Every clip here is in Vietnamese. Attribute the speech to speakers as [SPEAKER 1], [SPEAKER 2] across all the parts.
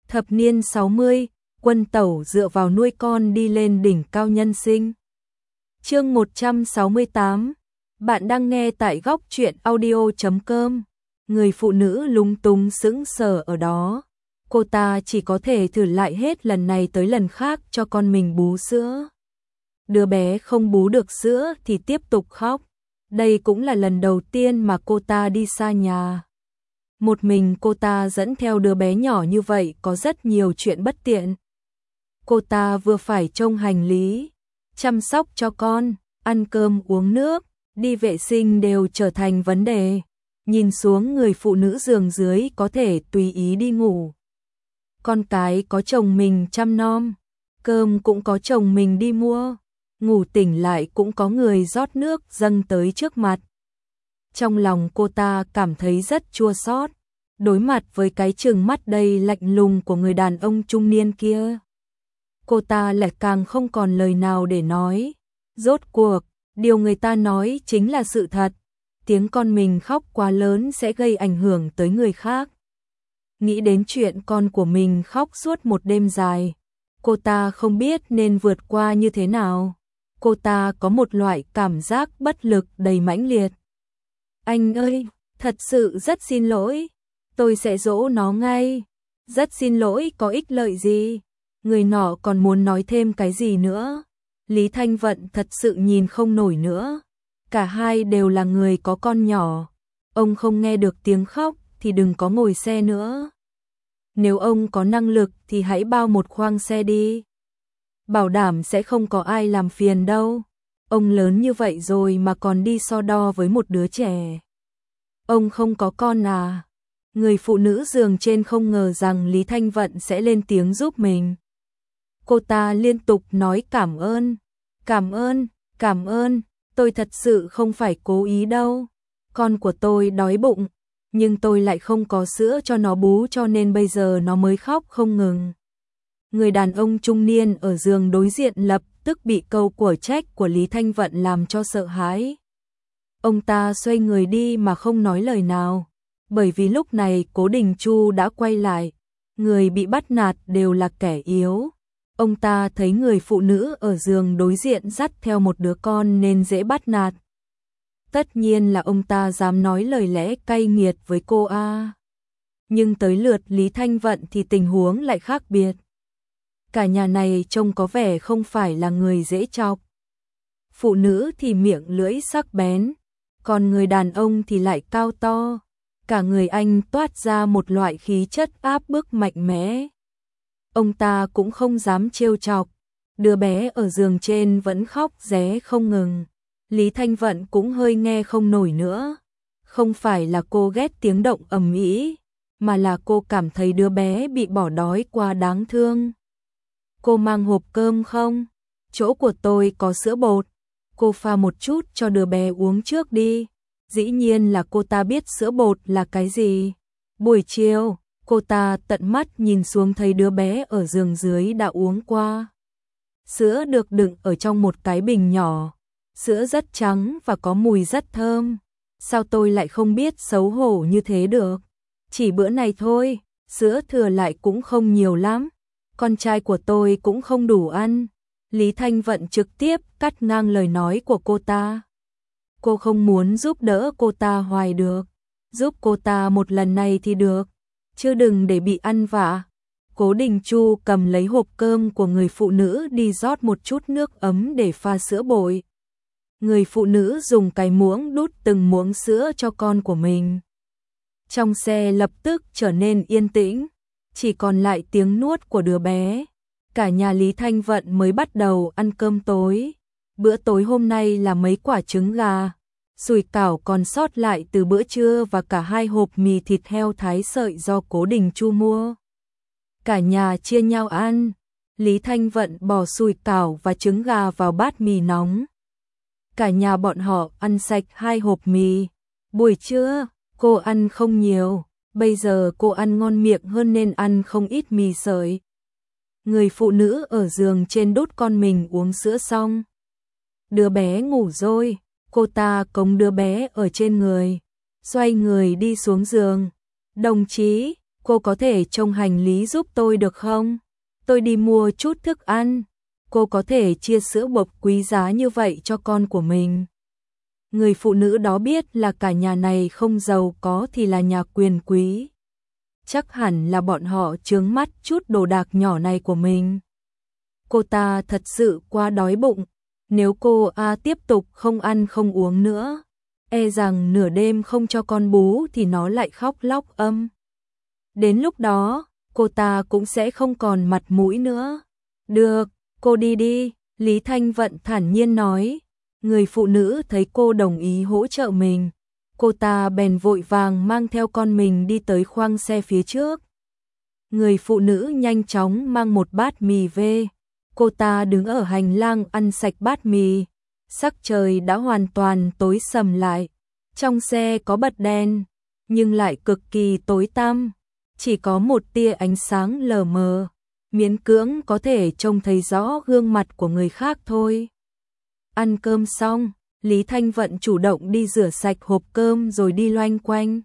[SPEAKER 1] Thập niên 60, Quân Tẩu dựa vào nuôi con đi lên đỉnh cao nhân sinh. Chương 168. Bạn đang nghe tại góc truyện audio.com. Người phụ nữ lúng túng sững sờ ở đó. Cô ta chỉ có thể thử lại hết lần này tới lần khác cho con mình bú sữa. Đứa bé không bú được sữa thì tiếp tục khóc. Đây cũng là lần đầu tiên mà cô ta đi xa nhà. Một mình cô ta dẫn theo đứa bé nhỏ như vậy có rất nhiều chuyện bất tiện. Cô ta vừa phải trông hành lý, chăm sóc cho con, ăn cơm uống nước, đi vệ sinh đều trở thành vấn đề. Nhìn xuống người phụ nữ giường dưới có thể tùy ý đi ngủ. Con cái có chồng mình chăm nom, cơm cũng có chồng mình đi mua, ngủ tỉnh lại cũng có người rót nước dâng tới trước mặt. Trong lòng cô ta cảm thấy rất chua xót, đối mặt với cái trừng mắt đầy lạnh lùng của người đàn ông trung niên kia. Cô ta lại càng không còn lời nào để nói. Rốt cuộc, điều người ta nói chính là sự thật. Tiếng con mình khóc quá lớn sẽ gây ảnh hưởng tới người khác. Nghĩ đến chuyện con của mình khóc suốt một đêm dài, cô ta không biết nên vượt qua như thế nào. Cô ta có một loại cảm giác bất lực đầy mãnh liệt. Anh ơi, thật sự rất xin lỗi, tôi sẽ dỗ nó ngay. Rất xin lỗi có ích lợi gì? Người nọ còn muốn nói thêm cái gì nữa. Lý Thanh Vận thật sự nhìn không nổi nữa. Cả hai đều là người có con nhỏ. Ông không nghe được tiếng khóc thì đừng có ngồi xe nữa. Nếu ông có năng lực thì hãy bao một khoang xe đi. Bảo đảm sẽ không có ai làm phiền đâu. Ông lớn như vậy rồi mà còn đi so đo với một đứa trẻ. Ông không có con à? Người phụ nữ giường trên không ngờ rằng Lý Thanh Vận sẽ lên tiếng giúp mình. Cô ta liên tục nói cảm ơn, cảm ơn, cảm ơn, tôi thật sự không phải cố ý đâu. Con của tôi đói bụng, nhưng tôi lại không có sữa cho nó bú cho nên bây giờ nó mới khóc không ngừng. Người đàn ông trung niên ở giường đối diện lập tức bị câu của trách của Lý Thanh Vận làm cho sợ hãi. Ông ta xoay người đi mà không nói lời nào, bởi vì lúc này Cố Đình Chu đã quay lại. Người bị bắt nạt đều là kẻ yếu. Ông ta thấy người phụ nữ ở giường đối diện dắt theo một đứa con nên dễ bắt nạt. Tất nhiên là ông ta dám nói lời lẽ cay nghiệt với cô a. Nhưng tới lượt Lý Thanh Vận thì tình huống lại khác biệt. Cả nhà này trông có vẻ không phải là người dễ chọc. Phụ nữ thì miệng lưỡi sắc bén, còn người đàn ông thì lại cao to. Cả người anh toát ra một loại khí chất áp bức mạnh mẽ. Ông ta cũng không dám trêu chọc. Đứa bé ở giường trên vẫn khóc ré không ngừng. Lý Thanh Vận cũng hơi nghe không nổi nữa. Không phải là cô ghét tiếng động ầm ĩ, mà là cô cảm thấy đứa bé bị bỏ đói quá đáng thương. Cô mang hộp cơm không? Chỗ của tôi có sữa bột. Cô pha một chút cho đứa bé uống trước đi. Dĩ nhiên là cô ta biết sữa bột là cái gì. Buổi chiều, cô ta tận mắt nhìn xuống thấy đứa bé ở giường dưới đã uống qua. Sữa được đựng ở trong một cái bình nhỏ. Sữa rất trắng và có mùi rất thơm. Sao tôi lại không biết xấu hổ như thế được? Chỉ bữa này thôi, sữa thừa lại cũng không nhiều lắm. Con trai của tôi cũng không đủ ăn. Lý Thanh Vận trực tiếp cắt ngang lời nói của cô ta. Cô không muốn giúp đỡ cô ta hoài được. Giúp cô ta một lần này thì được, chứ đừng để bị ăn vạ. Cố Đình Chu cầm lấy hộp cơm của người phụ nữ đi rót một chút nước ấm để pha sữa bội. Người phụ nữ dùng cái muỗng đút từng muỗng sữa cho con của mình. Trong xe lập tức trở nên yên tĩnh, chỉ còn lại tiếng nuốt của đứa bé. Cả nhà Lý Thanh Vận mới bắt đầu ăn cơm tối. Bữa tối hôm nay là mấy quả trứng gà, sủi cảo còn sót lại từ bữa trưa và cả 2 hộp mì thịt heo thái sợi do Cố Đình Chu mua. Cả nhà chia nhau ăn. Lý Thanh Vận bỏ sủi cảo và trứng gà vào bát mì nóng. Cả nhà bọn họ ăn sạch 2 hộp mì. Buổi trưa, cô ăn không nhiều, bây giờ cô ăn ngon miệng hơn nên ăn không ít mì sợi. Người phụ nữ ở giường trên đút con mình uống sữa xong. Đứa bé ngủ rồi, cô ta cõng đứa bé ở trên người, xoay người đi xuống giường. Đồng chí, cô có thể trông hành lý giúp tôi được không? Tôi đi mua chút thức ăn. Cô có thể chia sữa bột quý giá như vậy cho con của mình. Người phụ nữ đó biết là cả nhà này không giàu có thì là nhà quyền quý. Chắc hẳn là bọn họ chướng mắt chút đồ đạc nhỏ này của mình. Cô ta thật sự quá đói bụng. Nếu cô tiếp tục không ăn không uống nữa, e rằng nửa đêm không cho con bú thì nó lại khóc lóc âm. Đến lúc đó, cô ta cũng sẽ không còn mặt mũi nữa. Được, cô đi đi, Lý Thanh Vận thản nhiên nói. Người phụ nữ thấy cô đồng ý hỗ trợ mình, cô ta bèn vội vàng mang theo con mình đi tới khoang xe phía trước. Người phụ nữ nhanh chóng mang một bát mì về. Cô ta đứng ở hành lang ăn sạch bát mì. Sắc trời đã hoàn toàn tối sầm lại. Trong xe có bật đèn, nhưng lại cực kỳ tối tăm. Chỉ có một tia ánh sáng lờ mờ, miễn cưỡng có thể trông thấy rõ gương mặt của người khác thôi. Ăn cơm xong, Lý Thanh Vận chủ động đi rửa sạch hộp cơm rồi đi loanh quanh.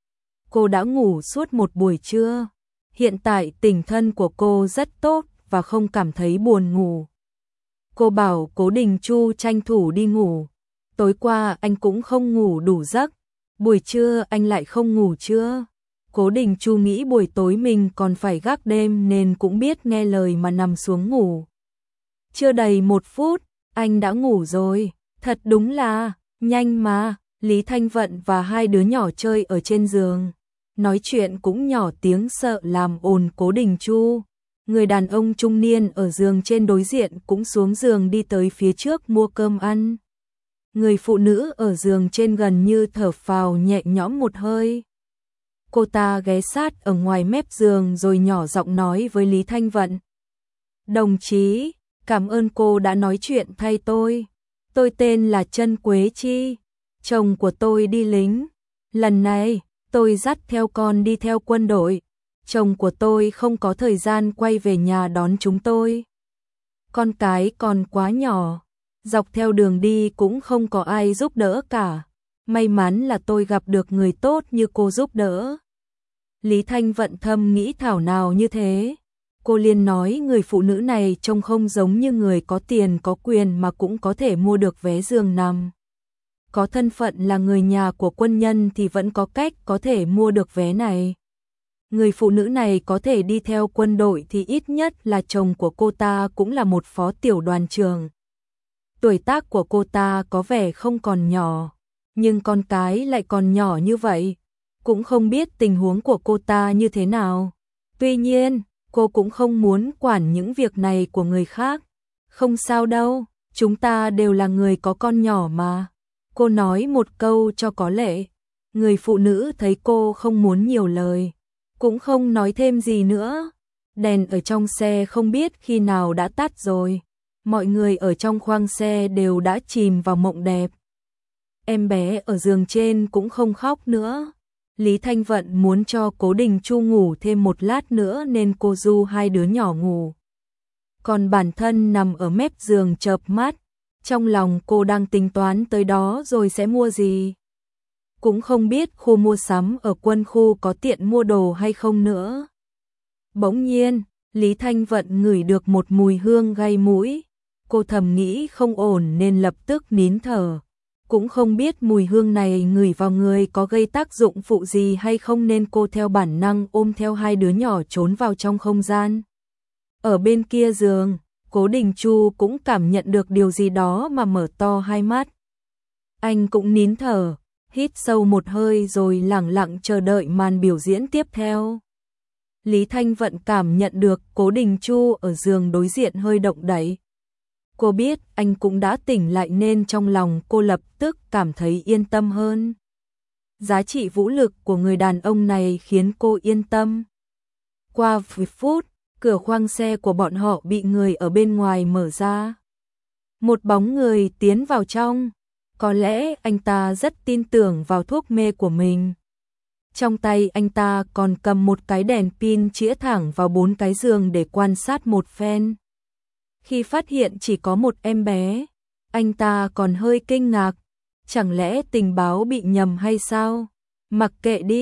[SPEAKER 1] Cô đã ngủ suốt một buổi trưa. Hiện tại tinh thần của cô rất tốt và không cảm thấy buồn ngủ. Cô bảo Cố Đình Chu tranh thủ đi ngủ. Tối qua anh cũng không ngủ đủ giấc. Buổi trưa anh lại không ngủ trưa. Cố Đình Chu nghĩ buổi tối mình còn phải gác đêm nên cũng biết nghe lời mà nằm xuống ngủ. Chưa đầy 1 phút, anh đã ngủ rồi. Thật đúng là, nhanh mà. Lý Thanh Vận và hai đứa nhỏ chơi ở trên giường. Nói chuyện cũng nhỏ tiếng sợ làm ồn Cố Đình Chu. Người đàn ông trung niên ở giường trên đối diện cũng xuống giường đi tới phía trước mua cơm ăn. Người phụ nữ ở giường trên gần như thở phào nhẹ nhõm một hơi. Cô ta ghé sát ở ngoài mép giường rồi nhỏ giọng nói với Lý Thanh Vận. Đồng chí, cảm ơn cô đã nói chuyện thay tôi. Tôi tên là Trân Quế Chi, chồng của tôi đi lính. Lần này, tôi dắt theo con đi theo quân đội. Chồng của tôi không có thời gian quay về nhà đón chúng tôi. Con cái còn quá nhỏ, dọc theo đường đi cũng không có ai giúp đỡ cả. May mắn là tôi gặp được người tốt như cô giúp đỡ. Lý Thanh Vận thầm nghĩ thảo nào như thế. Cô liền nói người phụ nữ này trông không giống như người có tiền có quyền mà cũng có thể mua được vé giường nằm. Có thân phận là người nhà của quân nhân thì vẫn có cách có thể mua được vé này. Người phụ nữ này có thể đi theo quân đội thì ít nhất là chồng của cô ta cũng là một phó tiểu đoàn trưởng. Tuổi tác của cô ta có vẻ không còn nhỏ, nhưng con cái lại còn nhỏ như vậy. Cũng không biết tình huống của cô ta như thế nào. Tuy nhiên, cô cũng không muốn quản những việc này của người khác. Không sao đâu, chúng ta đều là người có con nhỏ mà. Cô nói một câu cho có lệ. Người phụ nữ thấy cô không muốn nhiều lời, cũng không nói thêm gì nữa. Đèn ở trong xe không biết khi nào đã tắt rồi. Mọi người ở trong khoang xe đều đã chìm vào mộng đẹp. Em bé ở giường trên cũng không khóc nữa. Lý Thanh Vận muốn cho Cố Đình Chu ngủ thêm một lát nữa nên cô du hai đứa nhỏ ngủ. Còn bản thân nằm ở mép giường chợp mắt. Trong lòng cô đang tính toán tới đó rồi sẽ mua gì. Cũng không biết khu mua sắm ở quân khu có tiện mua đồ hay không nữa. Bỗng nhiên, Lý Thanh Vận ngửi được một mùi hương gây mũi. Cô thầm nghĩ không ổn nên lập tức nín thở. Cũng không biết mùi hương này ngửi vào người có gây tác dụng phụ gì hay không nên cô theo bản năng ôm theo hai đứa nhỏ trốn vào trong không gian. Ở bên kia giường, Cố Đình Chu cũng cảm nhận được điều gì đó mà mở to hai mắt. Anh cũng nín thở, hít sâu một hơi rồi lẳng lặng chờ đợi màn biểu diễn tiếp theo. Lý Thanh Vận cảm nhận được Cố Đình Chu ở giường đối diện hơi động đậy. Cô biết anh cũng đã tỉnh lại nên trong lòng cô lập tức cảm thấy yên tâm hơn. Giá trị vũ lực của người đàn ông này khiến cô yên tâm. Qua 10 phút, cửa khoang xe của bọn họ bị người ở bên ngoài mở ra. Một bóng người tiến vào trong. Có lẽ anh ta rất tin tưởng vào thuốc mê của mình. Trong tay anh ta còn cầm một cái đèn pin chĩa thẳng vào 4 cái giường để quan sát một phen. Khi phát hiện chỉ có một em bé, anh ta còn hơi kinh ngạc. Chẳng lẽ tình báo bị nhầm hay sao? Mặc kệ đi,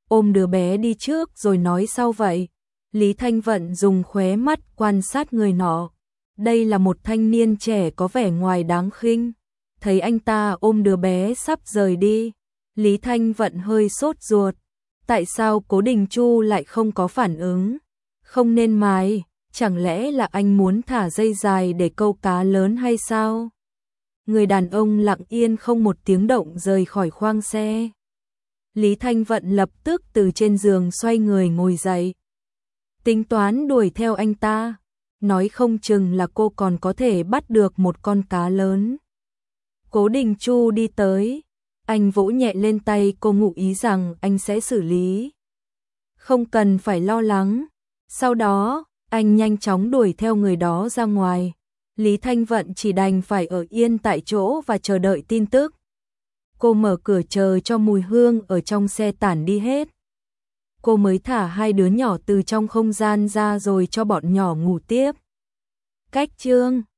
[SPEAKER 1] ôm đứa bé đi trước rồi nói sau vậy. Lý Thanh Vận dùng khóe mắt quan sát người nọ. Đây là một thanh niên trẻ có vẻ ngoài đáng khinh. Thấy anh ta ôm đứa bé sắp rời đi, Lý Thanh Vận hơi sốt ruột. Tại sao Cố Đình Chu lại không có phản ứng? Không nên mài, chẳng lẽ là anh muốn thả dây dài để câu cá lớn hay sao? Người đàn ông lặng yên không một tiếng động rời khỏi khoang xe. Lý Thanh Vận lập tức từ trên giường xoay người ngồi dậy. Tính toán đuổi theo anh ta, nói không chừng là cô còn có thể bắt được một con cá lớn. Cố Đình Chu đi tới, anh vỗ nhẹ lên tay cô ngụ ý rằng anh sẽ xử lý. Không cần phải lo lắng. Sau đó, anh nhanh chóng đuổi theo người đó ra ngoài. Lý Thanh Vận chỉ đành phải ở yên tại chỗ và chờ đợi tin tức. Cô mở cửa chờ cho mùi hương ở trong xe tản đi hết. Cô mới thả hai đứa nhỏ từ trong không gian ra rồi cho bọn nhỏ ngủ tiếp. Cách chương